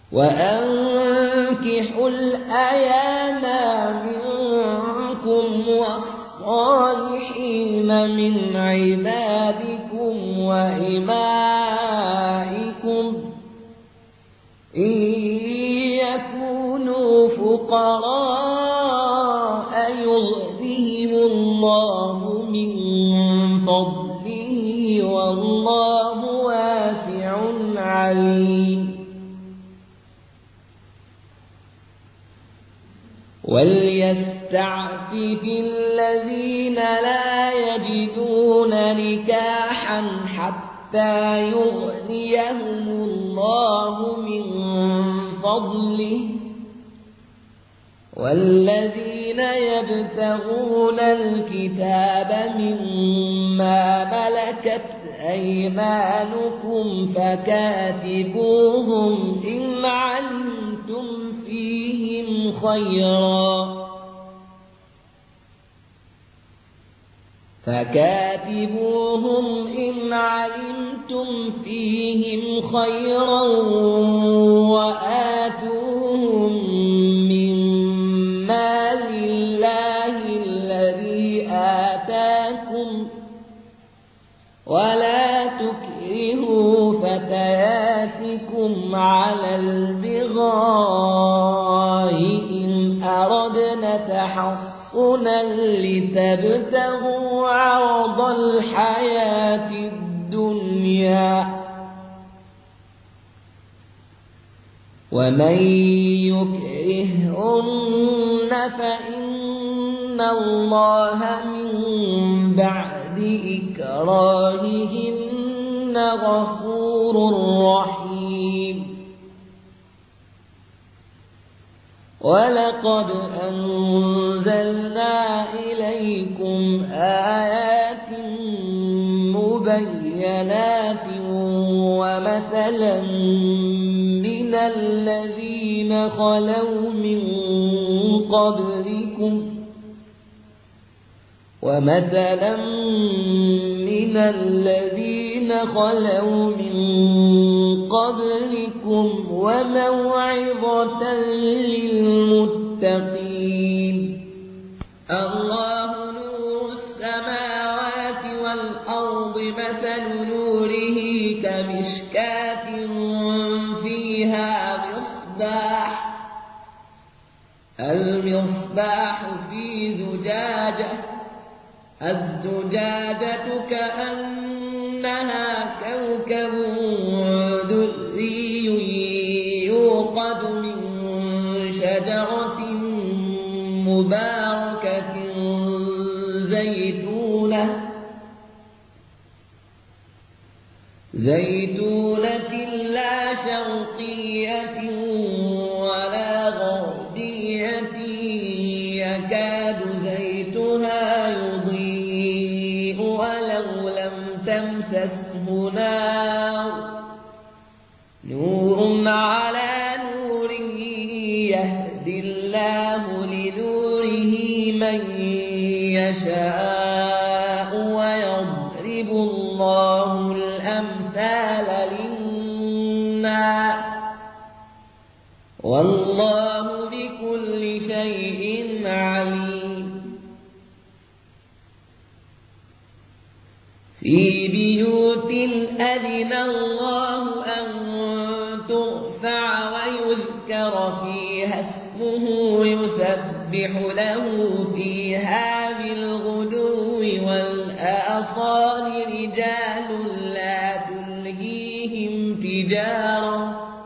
وأنكحوا الأيام منكم والصالحين من عبادكم وإمائكم إن يكونوا فقراء يغنهم الله من فضله والله واسع عليم وليستعفف الذين لا يجدون نكاحا حتى يغنيهم الله من فضله والذين يبتغون الكتاب مما ملكت أيمانكم فكاتبوهم إن علمتم فيهم خيرا وآتوهم من مال الله الذي آتاكم ولا تكرهوا فتياتكم على البغاء إن أردنا تحصنا لتبتغوا عرض الحياة الدنيا ومن يكرهن فإن الله من بعد إكراههن غفور رحيم ولقد أنزلنا إليكم آيات مبينات ومثلا من الذين خلوا من قبلكم وموعظة للمتقين الله نور السماوات والأرض مثل نوره كمشكاة فيها المصباح في زجاجة الزجاجة كأنها كوكب دري يوقد من شجرة مباركة زيتونة لا شرقية ولا غربية يكاد زيتها يضيء ولو لم تمسسه نور على نور يهدي الله لنوره من يشاء ويضرب الله الأمثال للناس والله بكل شيء عليم في بيوت أذن الله أن ترفع ويذكر فيها اسمه يسبح له فيها بالغدو والآصال رجال لا تلهيهم